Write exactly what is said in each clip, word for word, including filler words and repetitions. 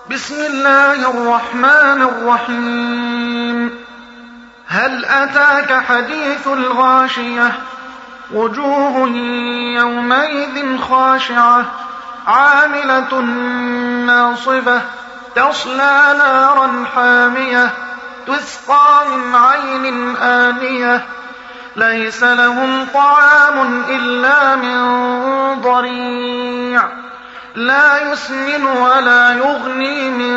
بسم الله الرحمن الرحيم. هل أتاك حديث الغاشية؟ وجوه يومئذ خاشعة عاملة ناصبة تصلى نارا حامية تسقى من عين آنية ليس لهم طعام إلا من ضريع لا يسمن ولا يغني من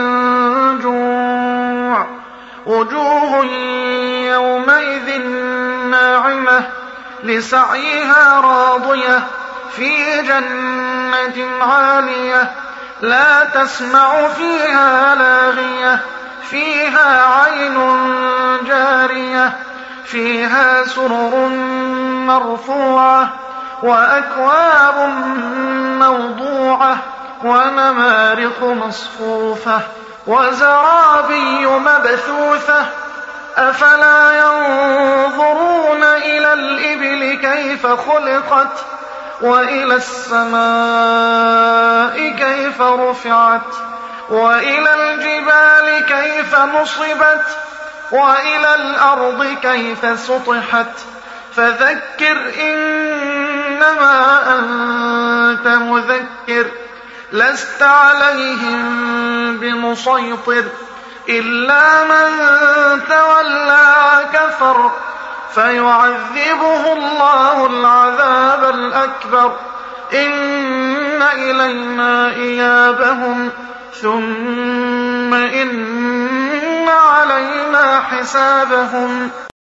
جوع. وجوه يومئذ ناعمة لسعيها راضية في جنة عالية لا تسمع فيها لاغية فيها عين جارية فيها سرر مرفوعة وأكواب موضوعة ونمارق مصفوفة وزرابي مبثوثة. أفلا ينظرون إلى الإبل كيف خلقت وإلى السماء كيف رفعت وإلى الجبال كيف نصبت وإلى الأرض كيف سطحت. فذكر إنما أنت مذكر لست عليهم بمسيطر إلا من تولى وكفر فيعذبه الله العذاب الأكبر. إن إلينا إيابهم ثم إن علينا حسابهم.